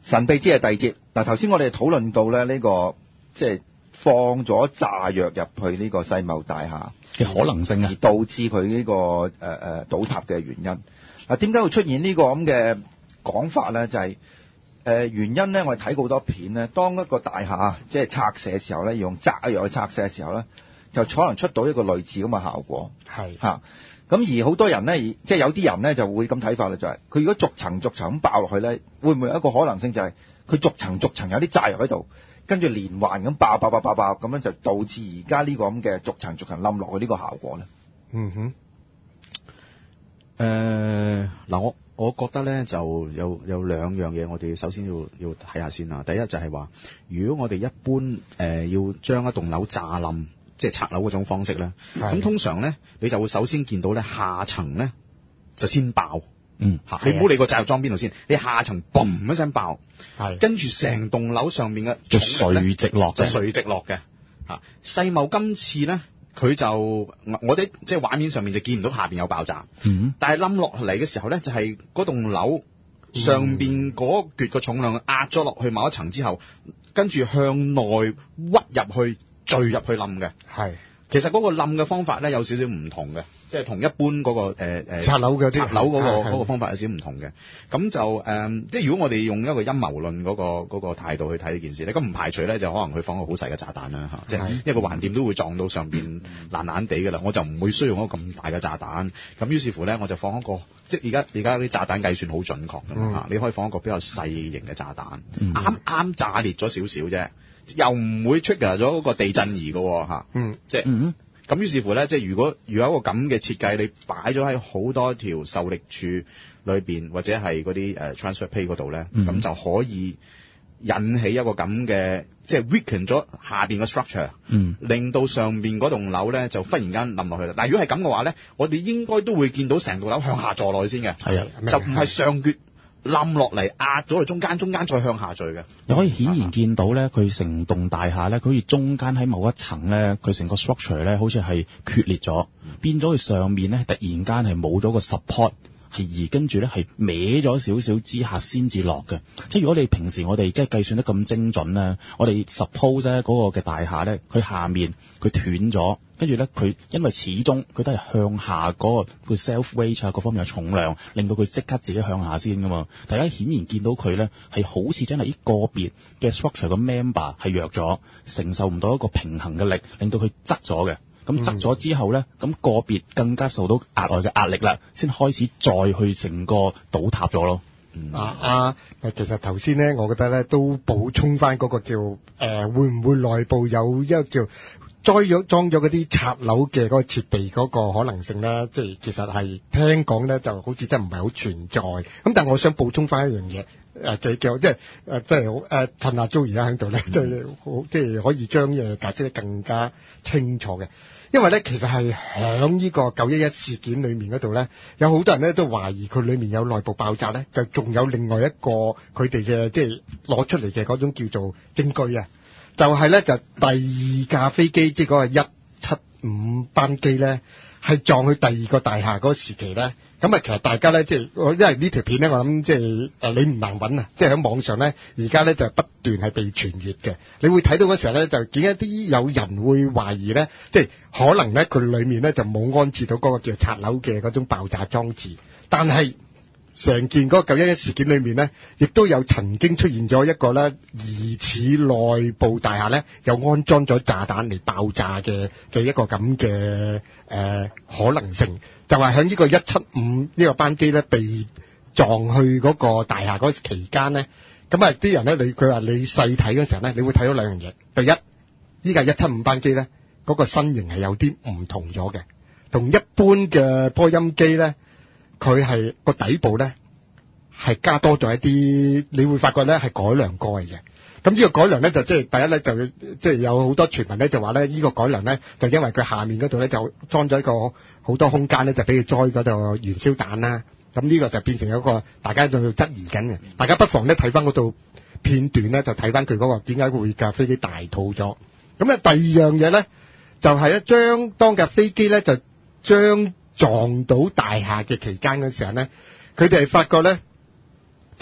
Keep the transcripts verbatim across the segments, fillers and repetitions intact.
神秘之夜第二節。嗱，頭先我哋討論到咧呢個即係放咗炸藥入去呢個世貿大廈嘅可能性啊， 而導致佢呢、這個誒誒、呃、倒塌嘅原因。嗱，點解會出現呢個咁嘅講法咧？就係、是、誒、呃、原因咧，我哋睇過好多片咧，當一個大廈即係拆卸嘅時候咧，用炸藥去拆卸嘅時候咧，就可能出到一個類似咁嘅效果。 係嚇。咁而好多人咧，即係有啲人咧就會咁睇法啦，就係、是、佢如果逐層逐層咁爆落去咧，會唔會有一個可能性就係佢逐層逐層有啲炸藥喺度，跟住連環咁爆爆爆爆爆，咁樣就導致而家呢個咁嘅逐層逐層冧落去呢個效果咧？ 嗯哼。 誒嗱、呃，我我覺得咧就有有兩樣嘢，我哋首先要要睇下先啦。第一就係話，如果我哋一般誒、呃、要將一棟樓炸冧，即係拆樓嗰種方式咧，咁通常咧你就會首先見到咧下層咧就先爆， 嗯嚇，你唔好理個炸藥裝邊度先，你下層嘣一聲爆， 係跟住成棟樓上面嘅就垂直落， 就垂直落嘅嚇。世貿今次咧。佢就我哋即係畫面上面就見唔到下邊有爆炸， 嗯， 但係冧落嚟嘅時候咧，就係嗰棟樓上邊嗰橛嘅重量壓咗落去某一層之後，跟住向內屈入去墜入去冧嘅。 係， 其實嗰個冧嘅方法咧有少少唔同嘅，即係同一般嗰、嗰個誒誒、呃、 拆樓嘅拆樓嗰、嗰個嗰個方法有少少唔同嘅。咁就誒、呃，即係如果我哋用一個陰謀論嗰、嗰個嗰、嗰個態度去睇呢件事咧，咁唔排除咧就可能佢放個好細嘅炸彈啦嚇，即係一個橫掂都會撞到上邊爛爛地㗎啦，我就唔會需要一個咁大嘅炸彈。咁於是乎咧，我就放一個，即係而家而家啲炸彈計算好準確㗎嘛嚇，你可以放一個比較細型嘅炸彈，啱啱、嗯、炸裂咗少少啫，又唔會 trigger 咗嗰個地震儀㗎嚇， 嗯， 即係。 嗯咁於是乎咧，即係如果如果有一個咁嘅設計，你擺咗喺好多條受力柱裏邊，或者係嗰啲誒 transfer pay 嗰度咧，咁、嗯、就可以引起一個咁嘅，即係 weaken 咗下邊嘅 structure， 嗯， 令到上邊嗰棟樓咧就忽然間冧落去啦。但係如果係咁嘅話咧，我哋應該都會見到成棟樓向下墜落去先嘅， 係啊， 就唔係上橛冧落嚟壓咗去中間，中間再向下墜嘅。 你可以顯然見到咧，佢成棟大廈咧，佢好似中間喺某一層咧，佢成個 structure 咧，好似係決裂咗，變咗佢上面咧，突然間係冇咗個 support，係而跟住咧係歪咗少少之下先至落嘅。即係如果你平時我哋即係計算得咁精準咧，我哋 suppose 咧嗰個嘅大廈咧，佢下面佢斷咗。跟住咧，佢因為始終佢都係向下嗰個佢 self weight 啊，各方面嘅重量，令到佢即刻自己向下先噶嘛。大家顯然見到佢咧係好似真係啲個別嘅 structure 個 member 係弱咗，承受唔到一個平衡嘅力，令到佢側咗嘅。咁側咗之後咧，咁、個別更加受到額外嘅壓力啦，先開始再去成個倒塌咗咯。 嗯、啊啊，其實頭先咧，我覺得咧都補充翻嗰個叫誒、呃，會唔會內部有一個叫裝咗裝咗嗰啲拆樓嘅嗰個設備嗰個可能性咧，即係其實係聽講咧就好似真係唔係好存在。咁但係我想補充翻一樣嘢，誒嘅嘅即係誒即係誒趁阿 Jo 而家喺度咧，即係好即係可以將嘢解釋得更加清楚嘅。因為咧，其實係響呢個九一一事件裏面嗰度咧，有好多人咧都懷疑佢裏面有內部爆炸咧，就仲有另外一個佢哋嘅即係攞出嚟嘅嗰種叫做證據啊，就係、是、咧就第二架飛機，即係嗰個一七五班機咧，係撞去第二個大廈嗰個時期咧。咁啊，其實大家咧，即係我因為呢條片咧，我諗即係誒你唔難揾啊，即係喺網上咧，而家咧就不斷係被傳閱嘅。你會睇到嗰時候咧，就見一啲有人會懷疑咧，即係可能咧佢裡面咧就冇安置到嗰個叫拆樓嘅嗰種爆炸裝置，但係成件嗰個九一一事件裏面咧，亦都有曾經出現咗一個咧疑似內部大廈咧有安裝咗炸彈嚟爆炸嘅嘅一個咁嘅誒可能性。就係喺呢個一七五呢個班機咧被撞去嗰個大廈嗰期間咧，咁啊啲人咧，你佢話你細睇嗰時候咧，你會睇到兩樣嘢。第一，依架一七五班機咧，嗰個身形係有啲唔同咗嘅，同一般嘅波音機咧，佢係個底部咧係加多咗一啲，你會發覺咧係改良過嘅。咁呢個改良咧就即係第一咧就即係有好多傳聞咧就話咧呢個改良咧就因為佢下面嗰度咧就裝咗一個好多空間咧就俾佢載嗰度燃燒彈啦。咁呢個就變成一個大家喺度質疑緊嘅。大家不妨咧睇翻嗰度片段咧就睇翻佢嗰個點解會架飛機大肚咗。咁咧第二樣嘢咧就係咧將當架飛機咧就將撞到大廈嘅期間嘅時候咧，佢哋係發覺咧。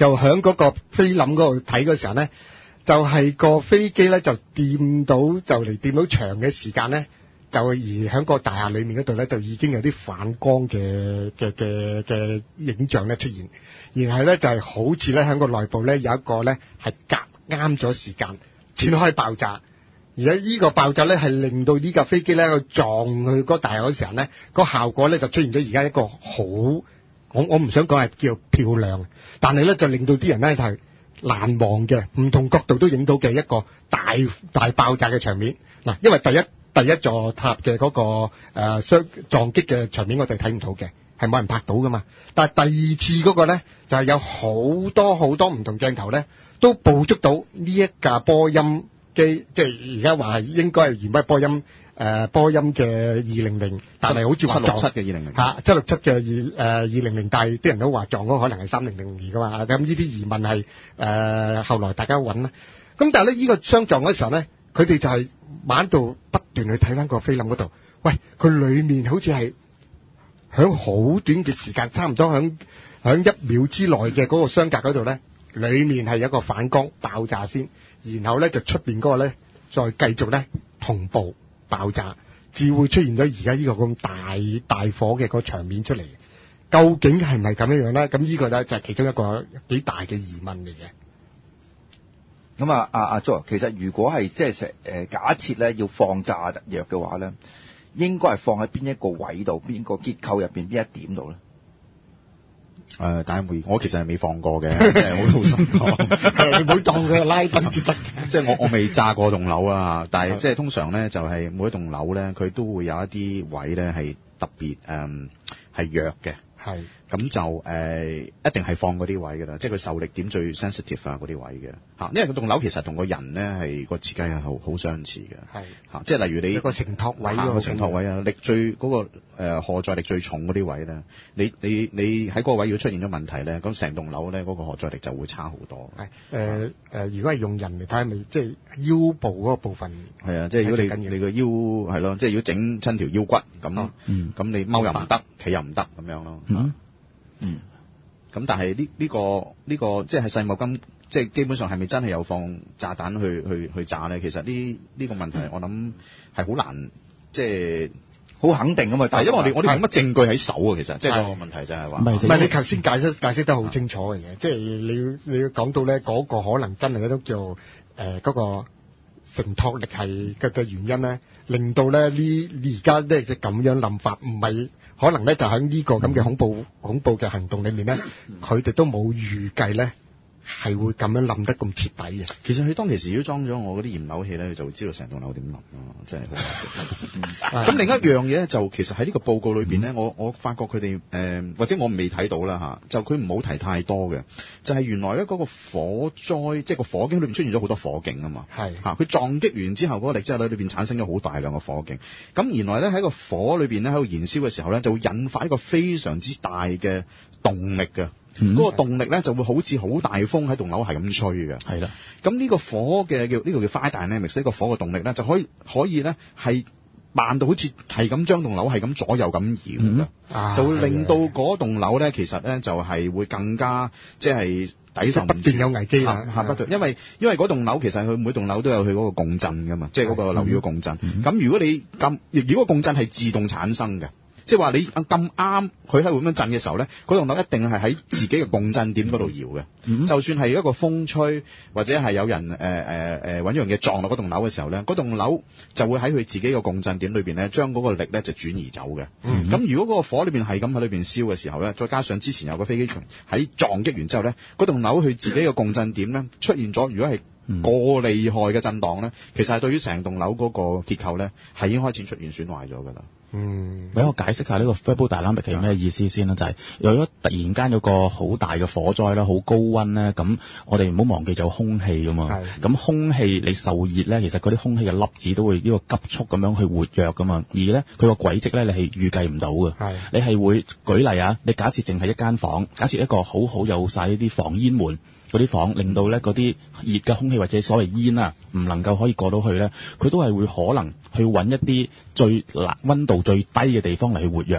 就喺嗰個菲林嗰度睇嘅時候咧，就係、是、個飛機咧就掂到就嚟掂到牆嘅時間咧，就而喺個大廈裡面嗰度咧就已經有啲反光嘅嘅嘅嘅影像咧出現，然後咧就係、是、好似咧喺個內部咧有一個咧係夾啱咗時間展開爆炸。而家呢個爆炸咧係令到呢架飛機咧去撞去嗰大廈嗰時候咧，個效果咧就出現咗而家一個好，我我唔想講係叫漂亮，但係咧就令到啲人咧就係難忘嘅，唔同角度都影到嘅一個大大爆炸嘅場面。嗱，因為第一第一座塔嘅嗰、那個誒相、呃、撞擊嘅場面我哋睇唔到嘅，係冇人拍到噶嘛。但係第二次嗰個咧就係、是、有好多好多唔同鏡頭咧都捕捉到呢一架波音機，即係而家話係應該係原本係波音誒、呃、波音嘅二零零，但係好似話撞七六七嘅二零零嚇七六七嘅二誒二零零，但係啲人都話撞嗰個可能係三零零二噶嘛。咁呢啲疑問係誒、呃、後來大家揾啦。咁但係咧呢、這個相撞嗰時候咧，佢哋就係晚度不斷去睇翻個菲林嗰度，喂，佢裡面好似係響好短嘅時間，差唔多響響一秒之內嘅嗰個相隔嗰度咧，裡面係有一個反光爆炸先。然後咧就出邊嗰個咧再繼續咧同步爆炸，至會出現咗而家呢個咁大大火嘅個場面出嚟。究竟係咪咁樣樣咧？咁呢個咧就係其中一個幾大嘅疑問嚟嘅。 咁啊，阿阿 Jo，其實如果係即係成誒假設咧要放炸藥嘅話咧，應該係放喺邊一個位度，邊個結構入邊邊一點度咧？ 誒、呃，大家會，我其實係未放過嘅，即係好老實講， 你唔好當佢係拉登至得嘅。 即係我我未炸過棟樓啊，但係即係通常咧就係、是、每一棟樓咧，佢都會有一啲位咧係特別誒係弱嘅。係，咁就誒、呃、一定係放嗰啲位㗎啦，即係佢受力點最 sensitive 啊嗰啲位嘅嚇，因為嗰棟樓其實同個人咧係個設計係好好相似嘅。係嚇，即係例如你個承托位個承托位啊，力最嗰、那個誒、呃、荷載力最重嗰啲位咧，你你你喺嗰個位要出現咗問題咧，咁成棟樓咧嗰個荷載力就會差好多。係誒誒，如果係用人嚟睇，係咪即係腰部嗰個部分？係啊，即係如果你你個腰係咯，即係如果整親條腰骨咁，咁、嗯、你踎又唔得，企又唔得咁樣咯。嗯，嗯，咁但係呢呢個呢、呢個即係世貿金，即係基本上係咪真係有放炸彈去去去炸咧？其實呢呢、呢個問題我諗係好難，即係好肯定啊嘛。但係因為我哋我哋冇乜證據喺手啊，其實即係個問題就係話，唔係你頭先解釋解釋得好清楚嘅嘢，即係你要你要講到咧嗰個可能真係都叫誒嗰、呃嗰個承托力係嘅嘅原因咧，令到咧呢而家咧即係咁樣諗法，唔係。可能咧就喺呢個咁嘅恐怖、嗯、恐怖嘅行動裏面咧，佢哋都冇預計咧係會咁樣冧得咁徹底嘅。 其實佢當其時如果裝咗我嗰啲驗樓器咧，佢就會知道成棟樓點冧咯，真係好可惜。咁另一樣嘢咧，就其實喺呢個報告裏邊咧、嗯，我我發覺佢哋誒或者我未睇到啦嚇，就佢唔好提太多嘅，就係、是、原來咧嗰個火災，即係個火警裏邊出現咗好多火警啊嘛。係嚇，佢撞擊完之後嗰個力之後咧，裏邊產生咗好大量嘅火警。咁原來咧喺個火裏邊咧喺度燃燒嘅時候咧，就會引發一個非常之大嘅動力嘅。嗰、嗯那個動力咧就會好似好大風喺棟樓係咁吹嘅，係啦。咁呢個火嘅叫呢個叫 fire dynamics，呢個火嘅動力咧就可以可以咧係慢到好似係咁將棟樓係咁左右咁搖嘅、嗯啊，就會令到嗰棟樓咧其實咧就係、是、會更加即係抵受唔住，不斷有危機啦嚇不斷，因為因為嗰棟樓其實佢每棟樓都有佢嗰個共振噶嘛，即係嗰個樓宇嘅共振。咁、嗯、如果你咁如果個共振係自動產生嘅。即係話你咁啱佢喺咁樣震嘅時候咧，嗰棟樓一定係喺自己嘅共振點嗰度搖嘅。嗯、就算係一個風吹或者係有人誒誒誒揾樣嘢撞落嗰棟樓嘅時候咧，嗰棟樓就會喺佢自己嘅共振點裏邊咧，將嗰個力咧就轉移走嘅。咁、嗯、如果嗰個火裏邊係咁喺裏邊燒嘅時候咧，再加上之前有個飛機場喺撞擊完之後咧，嗰棟樓佢自己嘅共振點咧出現咗，如果係過厲害嘅震盪咧，其實係對於成棟樓嗰個結構咧係已經開始出現損壞咗㗎啦。嗯，俾我解釋下呢個 thermal dynamic 係咩意思先啦，就係、是、有咗突然間有個好大嘅火災啦，好高溫咧，咁我哋唔好忘記有空氣噶嘛，咁空氣你受熱咧，其實嗰啲空氣嘅粒子都會呢個急速咁樣去活躍噶嘛，而咧佢個軌跡咧你係預計唔到嘅，你係會舉例啊，你假設淨係一間房，假設一個好好有晒呢啲防煙門。嗰啲房令到咧嗰啲熱嘅空氣或者所謂煙啊，唔能夠可以過到去咧，佢都係會可能去揾一啲最溫度最低嘅地方嚟去活躍嘅。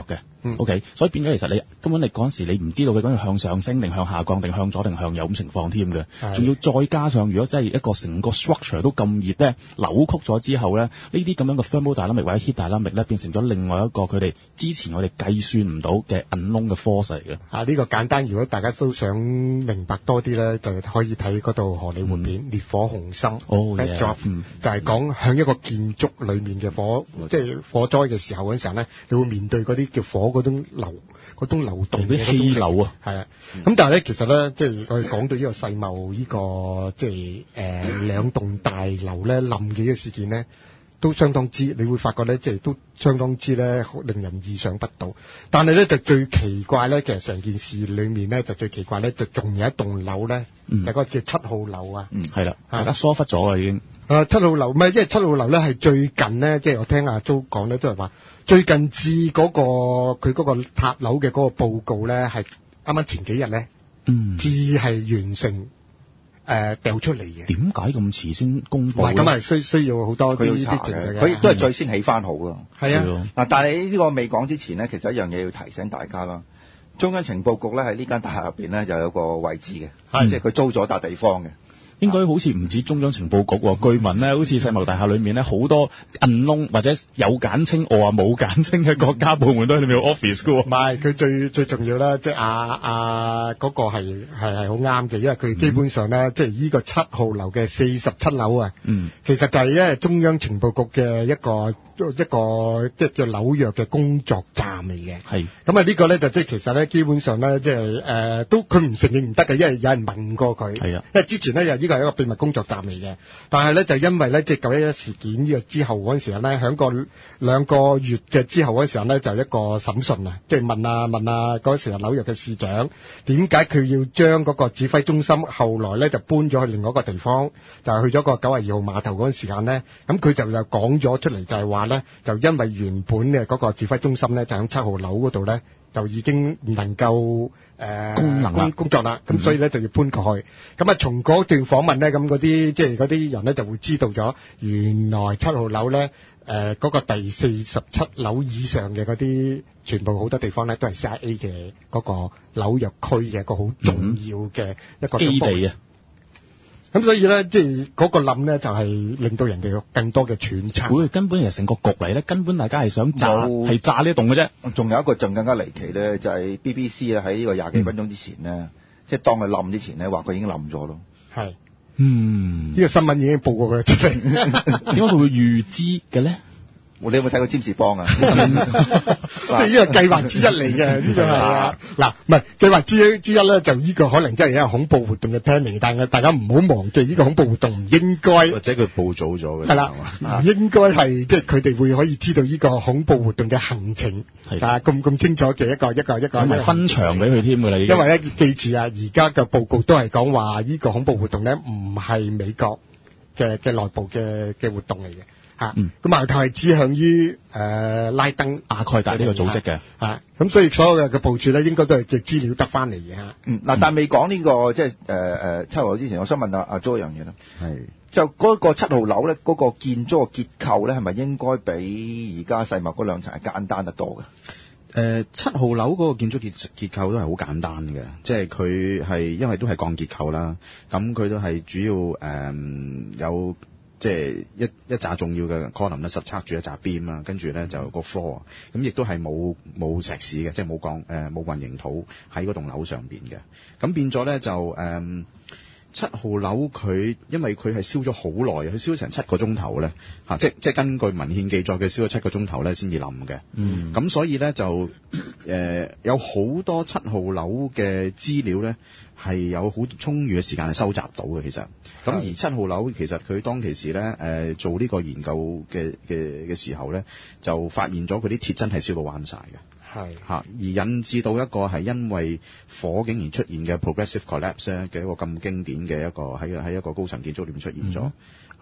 嗯 OK， 所以變咗其實你根本你嗰陣時你唔知道佢究竟向上升定向下降定向左定向右咁情況添嘅，仲要再加上如果真係一個成個 structure 都咁熱咧，扭曲咗之後咧，呢啲咁樣嘅 thermodynamic 或者 heat dynamic 咧變成咗另外一個佢哋之前我哋計算唔到嘅 unknown 嘅 force 嚟嘅。 啊，呢、這個簡單，如果大家都想明白多啲咧，就可以睇嗰度荷里活片《烈、嗯、火雄心》 哦 Backdrop 就係講響一個建築裏面嘅火，嗯、即係火災嘅時候嗰陣時候咧，你會面對嗰啲叫火嗰種流嗰種流動嘅氣流啊， 係啊。咁、嗯、但係咧，其實咧，即係我哋講到呢個世貿呢個即係誒兩棟大樓咧冧嘅呢個事件咧，都相當之，你會發覺咧，即係都相當之咧，令人意想不到。但係咧，就最奇怪咧，其實成件事裏面咧，就最奇怪咧，就仲有一棟樓咧，嗯、就嗰個叫七號樓啊。 嗯，係啦，大家疏忽咗啦已經。 啊，七號樓唔係，因為七號樓咧係最近咧，即係我聽阿周講咧，都係話最近至嗰個佢嗰個塔樓嘅嗰個報告咧，係啱啱前幾日咧，嗯，至係完成。誒掉、呃、出嚟嘅， 點解咁遲先公佈？ 咁係需需要好多佢要查嘅，佢亦都係最先起翻好㗎。係啊，嗱，但係呢個未講之前咧，其實一樣嘢要提醒大家啦。中央情報局咧喺呢間大廈入邊咧就有個位置嘅，嗯、即係佢租咗笪地方嘅。 應該好似唔止中央情報局喎，據聞咧好似世貿大廈裏面咧好多 unknown 或者有簡稱我話冇簡稱嘅國家部門都喺裏面有 office 嘅喎。 唔係，佢最最重要啦，即係阿阿嗰個係係係好啱嘅，因為佢基本上咧，嗯、即係呢個七號樓嘅四十七樓啊，嗯，其實就係因為中央情報局嘅一個一個即係叫紐約嘅工作站嚟嘅。係。咁啊呢個咧就即係其實咧基本上咧即係誒都佢唔承認唔得嘅，因為有人問過佢。係啊。因為之前咧有呢個係一個秘密工作站嚟嘅，但係咧就因為咧即係九一一事件呢個之後嗰陣時候咧，響個兩個月嘅之後嗰陣時候咧就一個審訊啊，即係問啊問啊嗰時候紐約嘅市長點解佢要將嗰個指揮中心後來咧就搬咗去另外一個地方，就係去咗個九廿二號碼頭嗰陣時間咧，咁佢就又講咗出嚟就係話咧，就因為原本嘅嗰個指揮中心咧就喺七號樓嗰度咧。就已經唔能夠誒、呃、功能工工作啦，咁、嗯、所以咧就要搬過去。咁啊，從嗰段訪問咧，咁嗰啲即係嗰啲人咧就會知道咗，原來七號樓咧誒嗰個第四十七樓以上嘅嗰啲，全部好多地方咧都係 C I A 嘅嗰個紐約區嘅一個好重要嘅一個基地啊。咁所以咧，即係嗰個冧咧，就係令到人哋有更多嘅揣測。會根本係成個局嚟咧，根本大家係想炸，係炸呢一棟嘅啫。仲有一個仲更加離奇咧，就係 B B C 啊喺呢個廿幾分鐘之前咧，嗯、即係當佢冧之前咧，話佢已經冧咗咯。係，嗯，呢個新聞已經報過佢出嚟。點解佢會預知嘅咧？你有冇睇過占士邦啊？即係呢個計劃之一嚟嘅，呢個係啊。嗱，唔係計劃之一之一咧，就呢個可能真係一個恐怖活動嘅 planning，但係大家唔好忘記呢個恐怖活動唔應該，或者佢報早咗嘅。係啦，唔應該係即係佢哋會可以知道呢個恐怖活動嘅行程，啊咁咁清楚嘅一個一個一個。咁係分場俾佢添㗎啦，已經。因為咧記住啊，而家嘅報告都係講話呢個恐怖活動咧唔係美國嘅嘅內部嘅嘅活動嚟嘅。嗯，咁矛頭係指向於誒、呃、拉登阿蓋達呢個組織嘅，嚇，咁所以所有嘅嘅部署咧，應該都係嘅資料得翻嚟嘅嚇。嗯，嗱，但係未講呢個即係誒誒七號樓之前，我想問阿阿 Jo 一樣嘢啦。係是，就嗰個七號樓咧，嗰、那個建築嘅結構咧，係咪應該比而家世貿嗰兩層係簡單得多嘅？誒、呃，七號樓嗰個建築結結構都係好簡單嘅，即係佢係因為都係鋼結構啦，咁佢都係主要誒、呃、有。即係一一紮重要嘅 column 咧，實測住一紮 beam 啦，跟住咧就個 floor，咁亦都係冇冇石屎嘅，即係冇鋼誒冇混凝土喺嗰棟樓上邊嘅，咁變咗咧就誒。嗯七號樓佢因為佢係燒咗好耐，佢燒成七個鐘頭咧嚇，即即根據文獻記載，佢燒咗七個鐘頭咧先至冧嘅。嗯，咁所以咧就誒、呃、有好多七號樓嘅資料咧係有好充裕嘅時間係收集到嘅，其實。咁而七號樓其實佢當其時咧誒、呃、做呢個研究嘅嘅嘅時候咧，就發現咗佢啲鐵真係燒到彎晒嘅。係嚇，而引致到一個係因為火竟然出現嘅 progressive collapse 咧嘅一個咁經典嘅一個喺喺一個高層建築裏面出現咗嚇。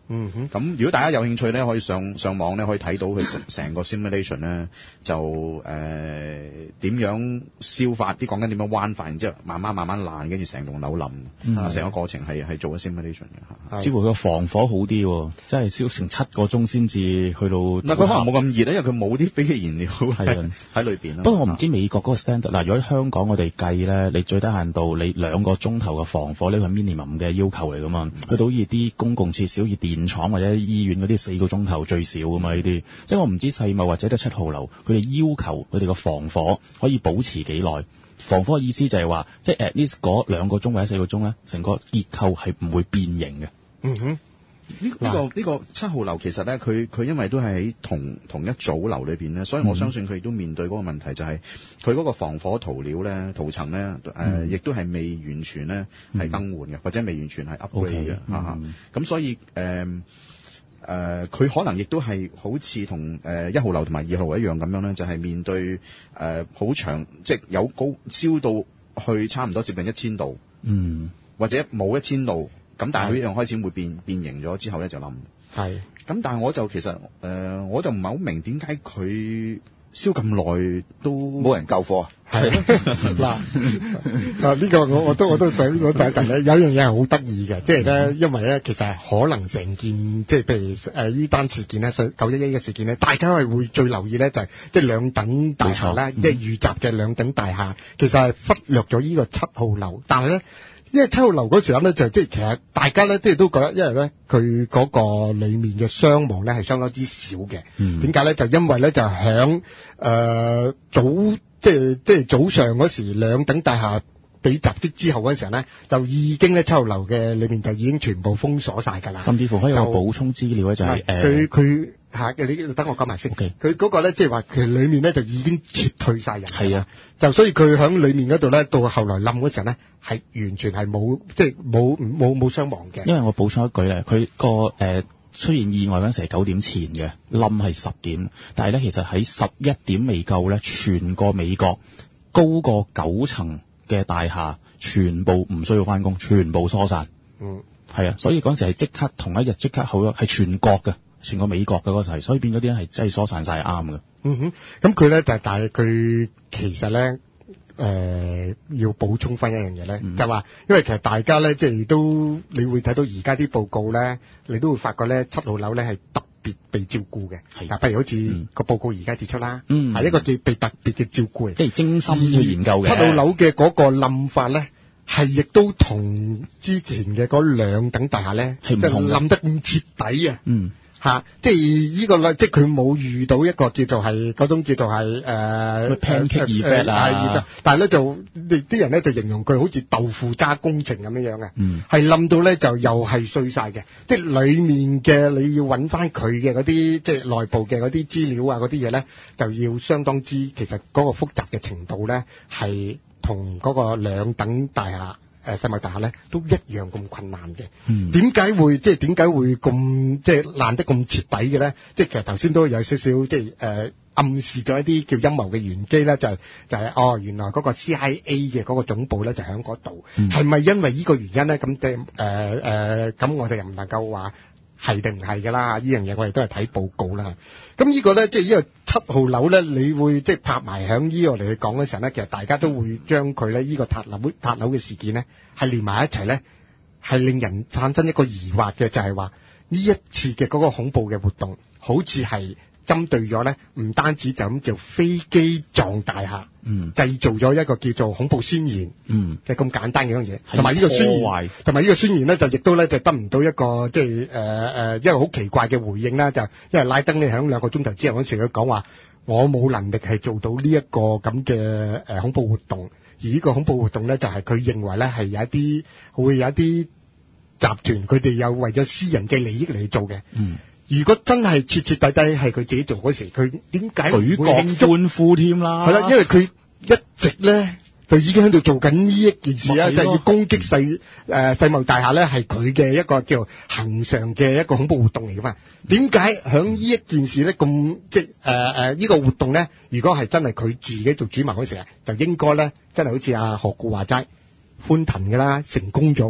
嗯哼。 咁如果大家有興趣咧，可以上上網咧，可以睇到佢成成個 simulation 咧，就誒點、呃、樣燒法，啲鋼筋點樣彎法，然之後慢慢慢慢爛，跟住成棟樓冧，成、嗯、個過程係係做咗 simulation 嘅。 似乎個防火好啲喎，即係燒成七個鐘先至去到。 嗱，佢可能冇咁熱咧，因為佢冇啲飛機燃料喺喺裏邊。 不過我唔知美國嗰個 standard 嗱，如果喺香港我哋計咧，你最低限度你兩個鐘頭嘅防火呢個係 minimum 嘅要求嚟噶嘛，去到好似啲公共設施，好似電廠或者醫院嗰啲四個鐘頭最少噶嘛呢啲，即係我唔知世貿或者都七號樓，佢哋要求佢哋個防火可以保持幾耐？防火嘅意思就係話，即係 at least 嗰兩個鐘或者四個鐘咧，成個結構係唔會變形嘅。 嗯哼。 呢、這、呢個呢、這個七號樓其實咧，佢佢因為都係喺同同一組樓裏邊咧，所以我相信佢亦都面對嗰個問題，就係佢嗰個防火塗料咧、塗層咧，誒、呃，亦、嗯、都係未完全咧係更換嘅，或者未完全係 upgrade 嘅，嚇、okay, 嚇、嗯。咁所以誒誒，佢、呃呃、可能亦都係好似同誒一號樓同埋二號樓一樣咁樣咧，就係、是、面對誒好、呃、長，即係有高燒到去差唔多接近一千度，嗯，或者冇一千度。咁但係佢一樣開始會變變形咗之後咧就冧。係。咁但係我就其實誒、呃、我就唔係好明點解佢燒咁耐都冇人救火。 係。嗱啊呢個我我都我都想想睇一睇咧，有一樣嘢係好得意嘅，即係咧因為咧其實係可能成件即係譬如誒呢單事件咧，九一一嘅事件咧，大家係會最留意咧就係即係兩等大廈啦，即係遇襲嘅兩等大廈，其實係忽略咗呢個七號樓，但係咧。因為七號樓嗰時候咧，就即係其實大家咧，即係都覺得，因為咧佢嗰個裡面嘅傷亡咧係相當之少嘅。點解咧？就因為咧就響誒、呃、早即係即係早上嗰時兩等大廈俾襲擊之後嗰陣時候咧，就已經咧七號樓嘅裏面就已經全部封鎖晒㗎啦。甚至乎可以有補充資料咧，就係誒佢佢嚇你等我講埋先。佢、okay. 嗰個咧即係話其實裡面咧就已經撤退晒人。係啊，就所以佢響裡面嗰度咧，到後來冧嗰時候咧。係完全係冇，即係冇冇冇傷亡嘅。因為我補充一句咧，佢個誒出現意外嗰陣時係九點前嘅，冧係十點，但係咧其實喺十一點未夠咧，全個美國高過九層嘅大廈全部唔需要翻工，全部疏散。嗯，係啊，所以嗰陣時係即刻同一日即刻好咗，係全國嘅，全個美國嘅嗰時係，所以變咗啲人係真係疏散晒啱嘅。嗯哼，咁佢咧就係，但係佢其實咧。誒、呃，要補充翻一樣嘢咧，就話，因為其實大家咧，即係都你會睇到而家啲報告咧，你都會發覺咧，七號樓咧係特別被照顧嘅。係，嗱，譬如好似個報告而家指出啦，嗯，係一個叫被特別嘅照顧嘅，即係精心去研究嘅。七號樓嘅嗰個冧法咧，係亦都同之前嘅嗰兩等大廈咧，係唔同，冧得咁徹底啊。嗯。吓、啊，即係呢個咧，即係佢冇遇到一個叫做係嗰種叫做係誒 pancake effect 啊，但係咧就啲人咧就形容佢好似豆腐渣工程咁樣樣嘅，嗯，係冧到咧就又係碎晒嘅，即係裡面嘅你要揾翻佢嘅嗰啲即係內部嘅嗰啲資料啊嗰啲嘢咧，就要相當之其實嗰個複雜嘅程度咧係同嗰個兩等大廈。誒世貿大廈咧都一樣咁困難嘅，點解會即係點解會咁即係爛得咁徹底嘅咧？即係其實頭先都有少少即係誒暗示咗一啲叫陰謀嘅玄機咧，就係就係哦原來嗰個 C I A 嘅嗰個總部咧就喺嗰度，係咪因為呢個原因咧？咁即係誒誒咁我哋又唔能夠話係定唔係㗎啦？呢樣嘢我哋都係睇報告啦。咁呢個咧即係呢個七號樓咧，你會即係拍埋響呢個嚟去講嘅時候咧，其實大家都會將佢咧呢個塌樓塌樓嘅事件咧係連埋一齊咧，係令人產生一個疑惑嘅，就係話呢一次嘅嗰個恐怖嘅活動，好似係針對咗咧，唔單止就咁叫飛機撞大廈，嗯，製造咗一個叫做恐怖宣言，嗯，嘅咁簡單嘅樣嘢，同埋呢個宣言，同埋呢個宣言咧就亦都咧就得唔到一個即係誒誒一個好奇怪嘅回應啦，就因為拉登咧響兩個鐘頭之後嗰時佢講話，我冇能力係做到呢一個咁嘅誒恐怖活動，而呢個恐怖活動咧就係佢認為咧係有一啲會有一啲集團佢哋有為咗私人嘅利益嚟做嘅，嗯。如果真係徹徹底底係佢自己做嗰時，佢點解舉國歡呼添啦？係啦，因為佢一直咧就已經喺度做緊呢一件事啦，就係要攻擊世誒、呃、世貿大廈咧，係佢嘅一個叫恆常嘅一個恐怖活動嚟噶嘛？點解響呢一件事咧咁即係誒誒呢個活動咧？如果係真係佢自己做主謀嗰時啊，就應該咧真係好似阿何故話齋歡騰噶啦，成功咗。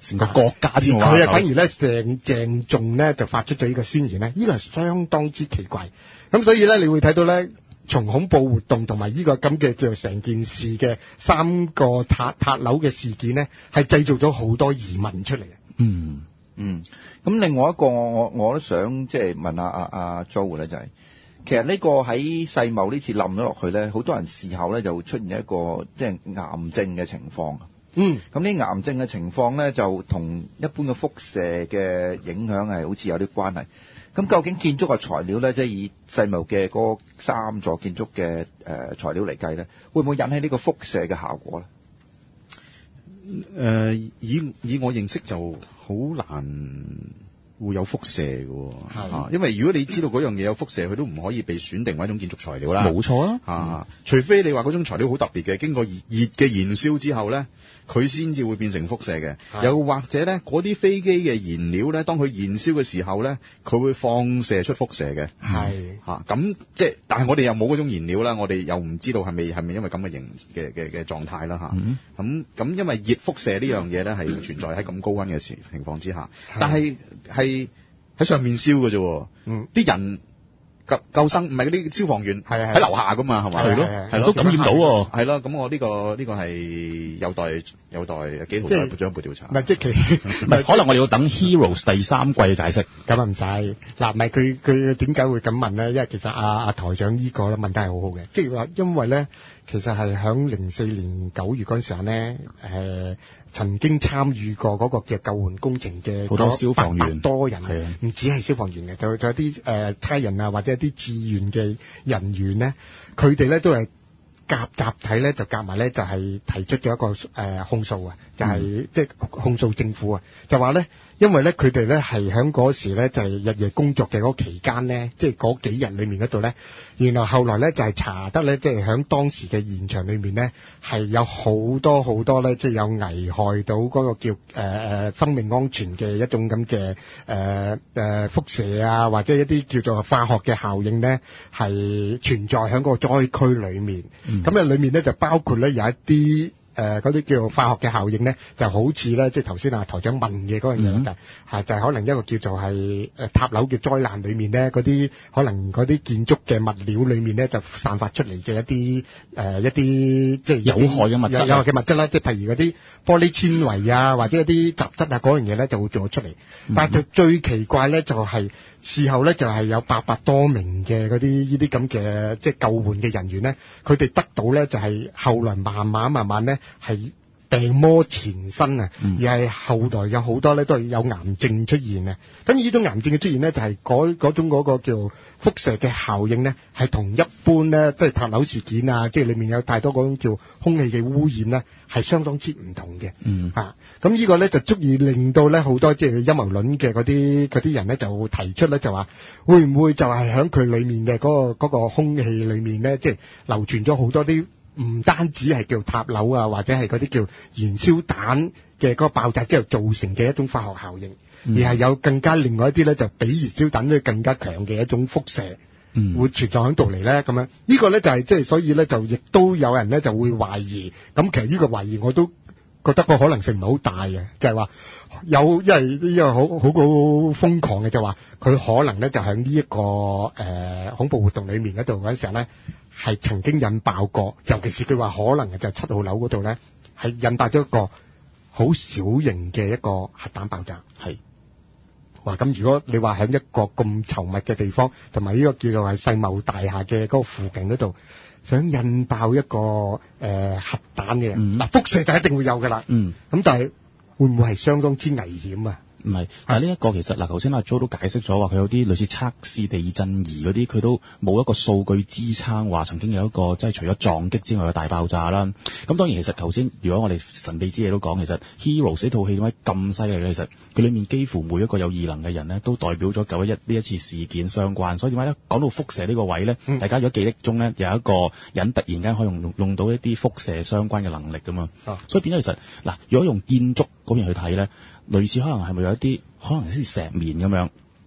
成個國家添喎。 佢啊，反而咧鄭鄭重咧就發出咗呢個宣言咧，呢個係相當之奇怪。咁所以咧，你會睇到咧，從恐怖活動同埋呢個咁嘅叫做成件事嘅三個塔塔樓嘅事件咧，係製造咗好多疑問出嚟嘅。 嗯嗯，咁另外一個我我我都想即係問下阿阿 Jo 咧，就係、是、其實呢個喺世貿呢次冧咗落去咧，好多人事後咧就會出現一個即係癌症嘅情況。 嗯， 咁呢癌症嘅情況咧，就同一般嘅輻射嘅影響係好似有啲關係。咁究竟建築嘅材料咧，即係以世貿嘅嗰三座建築嘅誒、呃、材料嚟計咧，會唔會引起呢個輻射嘅效果咧？ 誒、呃，以以我認識就好難會有輻射嘅喎、啊，因為如果你知道嗰樣嘢有輻射，佢都唔可以被選定為一種建築材料啦。 冇錯啊， 啊，除非你話嗰種材料好特別嘅，經過熱熱嘅燃燒之後咧，佢先至會變成輻射嘅。又或者咧，嗰啲飛機嘅燃料咧，當佢燃燒嘅時候咧，佢會放射出輻射嘅。 係嚇，咁即係，但係我哋又冇嗰種燃料啦，我哋又唔知道係咪係咪因為咁嘅形嘅嘅嘅狀態啦嚇。咁咁因為熱輻射呢樣嘢咧係存在喺咁高溫嘅情情況之下，但係係喺上面燒嘅啫。嗯，啲人救救生唔係嗰啲消防員係喺樓下噶嘛，係咪？ 係咯，係咯，都感染到喎。 係咯，咁我呢個呢個係有待有待紀陶再進一步調查。 唔係即係其唔係可能我哋要等 Heroes 第三季嘅解釋。 咁啊唔使嗱，唔係佢佢點解會咁問咧？因為其實阿、啊、阿台長呢個咧問得係好好嘅，即係話因為咧其實係響零四年九月嗰陣時候咧，誒、呃、曾經參與過嗰個嘅救援工程嘅好多消防員， 多人唔止係消防員嘅，就仲有啲誒差人啊，或者一啲志願嘅人員咧，佢哋咧都係夾集體咧就夾埋咧就係提出咗一個誒、呃、控訴啊，就係、是、即係控訴政府啊，就話咧。因為咧，佢哋咧係喺嗰時咧就係日夜工作嘅嗰期間咧，即係嗰幾日裏面嗰度咧，原來後來咧就係查得咧，即係喺當時嘅現場裏面咧係有好多好多咧，即係有危害到嗰個叫誒誒、呃、生命安全嘅一種咁嘅誒誒輻射啊，或者一啲叫做化學嘅效應咧係存在喺嗰個災區裏面。咁啊、嗯，裏面咧就包括咧有一啲。誒嗰啲叫化學嘅效應咧，就好似咧，即係頭先啊台長問嘅嗰樣嘢就係就係可能一個叫做係誒塔樓嘅災難裏面咧，嗰啲可能嗰啲建築嘅物料裏面咧就散發出嚟嘅一啲誒、呃、一啲即係有害嘅物質， 有害嘅物質啦，即係譬如嗰啲玻璃纖維啊，或者一啲雜質啊嗰樣嘢咧就會做出嚟。嗯、但係就最奇怪咧就係、是。事後咧就係有八百多名嘅嗰啲呢啲咁嘅即係救援嘅人員咧，佢哋得到咧就係後來慢慢慢慢咧係病魔纏身啊，嗯、而係後來有好多咧都係有癌症出現啊。咁呢種癌症嘅出現咧就係嗰嗰種嗰個叫輻射嘅效應咧，係同一般咧即係塔樓事件啊，即係裏面有太多嗰種叫空氣嘅污染咧，係相當之唔同嘅。嗯啊，咁呢個咧就足以令到咧好多即係陰謀論嘅嗰啲嗰啲人咧就提出咧就話，會唔會就係喺佢裏面嘅嗰個嗰個空氣裏面咧，即係流傳咗好多啲唔單止係叫塔樓啊，或者係嗰啲叫燃燒彈嘅嗰個爆炸之後造成嘅一種化學效應，嗯、而係有更加另外一啲咧就比燃燒彈咧更加強嘅一種輻射。嗯，會存在喺度嚟咧，咁樣呢個咧就係即係，所以咧就亦都有人咧就會懷疑。咁其實呢個懷疑我都覺得個可能性唔係好大嘅，就係話有，因為呢個好好好瘋狂嘅，就話佢可能咧就喺呢一個誒恐怖活動裏面嗰度嗰陣時候咧，係曾經引爆過，尤其是佢話可能就係七號樓嗰度咧，係引爆咗一個好小型嘅一個核彈爆炸。係。哇！咁如果你話喺一個咁稠密嘅地方，同埋呢個叫做係世貿大廈嘅嗰個附近嗰度，想引爆一個誒、呃、核彈嘅，嗱、嗯、輻射就一定會有㗎啦。嗯，咁但係會唔會係相當之危險啊？ 唔係，但係呢一個其實嗱，頭先阿 Jo 都解釋咗話，佢有啲類似測試地震儀嗰啲，佢都冇一個數據支撐，話曾經有一個即係除咗撞擊之外嘅大爆炸啦。咁當然其實頭先，如果我哋神秘之夜都講，其實 Heroes 呢套戲點解咁犀利咧？其實佢裡面幾乎每一個有異能嘅人咧，都代表咗九一一呢一次事件相關。所以點解咧講到輻射呢個位咧，嗯、大家如果記憶中咧有一個人突然間可以用用到一啲輻射相關嘅能力㗎嘛。啊、所以變咗其實嗱，如果用建築嗰邊去睇咧。類似可能係咪有一啲可能係啲石棉咁樣，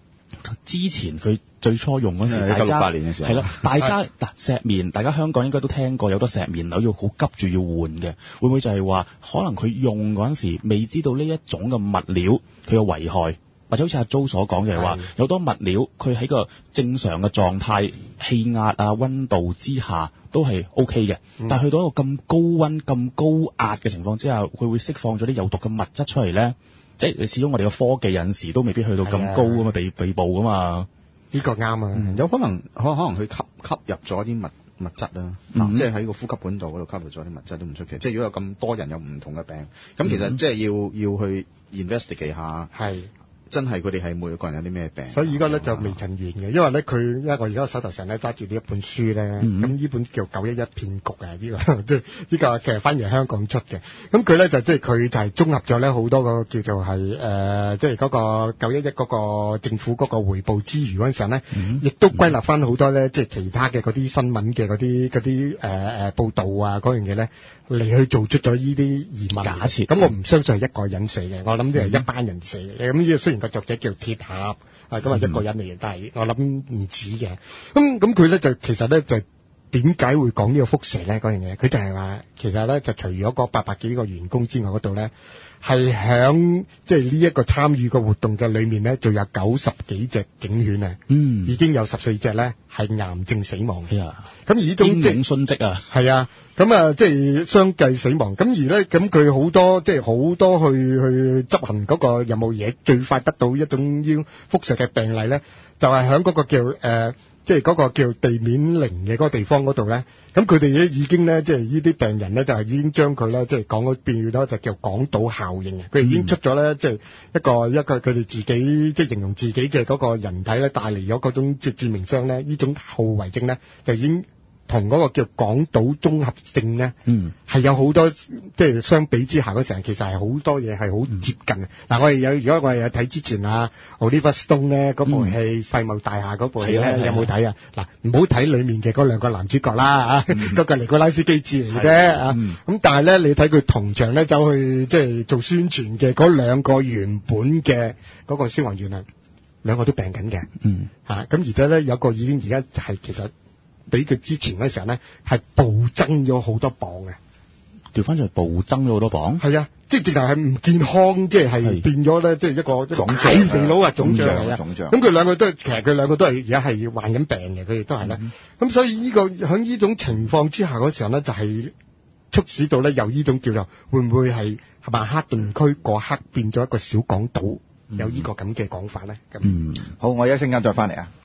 之前佢最初用嗰時， 一九六八年嘅時候， 係啦，大家嗱石棉，大家香港應該都聽過有好多石棉樓要好急住要換嘅，會唔會就係話可能佢用嗰陣時未知道呢一種嘅物料佢嘅危害？或者好似阿 Jo 所講嘅係話，有多物料佢喺個正常嘅狀態、氣壓啊、溫度之下都係 O K 嘅，嗯、但係去到一個咁高溫、咁高壓嘅情況之下，佢會釋放咗啲有毒嘅物質出嚟咧。即係始終我哋嘅科技有陣時都未必去到咁高咁嘅地地步噶嘛。 呢個啱啊、 嗯，有可能可可能佢吸吸入咗啲物物質啦，嗯、即係喺個呼吸管道嗰度吸入咗啲物質都唔出奇。即係如果有咁多人有唔同嘅病，咁其實即係要要去 investigate 下。係。真係佢哋係每個人有啲咩病， 所以而家咧就未曾完嘅，因為咧佢因為我而家手頭上咧揸住呢一本書咧，咁呢、嗯、本叫九一一騙局啊，呢、這個即係呢個其實反而係香港出嘅，咁佢咧就即係佢就係綜合咗咧好多個叫做係誒、呃，即係嗰個九一一嗰個政府嗰個回報之餘嗰陣時候咧，亦、嗯、都歸納翻好多咧，即係其他嘅嗰啲新聞嘅嗰啲嗰啲誒誒報導啊嗰樣嘢咧嚟去做出咗呢啲疑問假設，咁我唔相信係一個人寫嘅，我諗即係一班人寫嘅，咁呢個雖然個作者叫鐵俠，啊咁啊一個人嚟嘅，但係我諗唔止嘅。咁咁佢咧就其實咧就點解會講呢個輻射咧嗰樣嘢？佢就係話其實咧就除咗嗰八百幾個員工之外嗰度咧，係響即係呢一個參與個活動嘅裏面咧，仲有九十幾隻警犬啊，嗯，已經有十四隻咧係癌症死亡嘅。咁、嗯、而呢種即係殉職啊，係啊。咁啊，即係相繼死亡。咁而咧，咁佢好多即係好多去去執行嗰個任務嘢，最快得到一種要輻射嘅病例咧，就係喺嗰個叫誒、呃，即係嗰個叫地面零嘅嗰個地方嗰度咧。咁佢哋咧已經咧，即係呢啲病人咧，就係已經將佢咧，即係講嗰變咗就叫港島效應啊！佢哋已經出咗咧，即係一個一個佢哋自己即係形容自己嘅嗰個人體咧，帶嚟咗嗰種即係致命傷咧，呢種後遺症咧，就已經。同嗰個叫港島綜合症咧，嗯，係有好多即係相比之下嗰時候，其實係好多嘢係好接近嘅。嗱、嗯，我哋有如果我哋有睇之前啊 Oliver Stone 咧嗰部戲《世貿大廈》嗰部戲咧，你有冇睇啊？嗱，唔好睇裡面嘅嗰兩個男主角啦嚇，嗰個尼古拉斯基治嚟嘅啫啊。咁但係咧，你睇佢同場咧走去即係做宣傳嘅嗰兩個原本嘅嗰個消防員啊，兩個都病緊嘅，嗯嚇。咁而且咧有個已經而家係其實。比佢之前嗰時候咧，係暴增咗好多磅嘅。調翻轉嚟暴增咗好多磅？係啊，即係直頭係唔健康，即係係變咗咧，即係一個腫脹肥佬啊，腫脹係啊。咁佢兩個都係，其實佢兩個都係而家係患緊病嘅，佢哋都係咧。咁、嗯、所以呢、呢個喺呢種情況之下嗰時候咧，就係、是、促使到咧有呢種叫做會唔會係曼哈頓區嗰刻變咗一個小港島，嗯、有呢個咁嘅講法咧。咁嗯，好，我一陣間再翻嚟啊。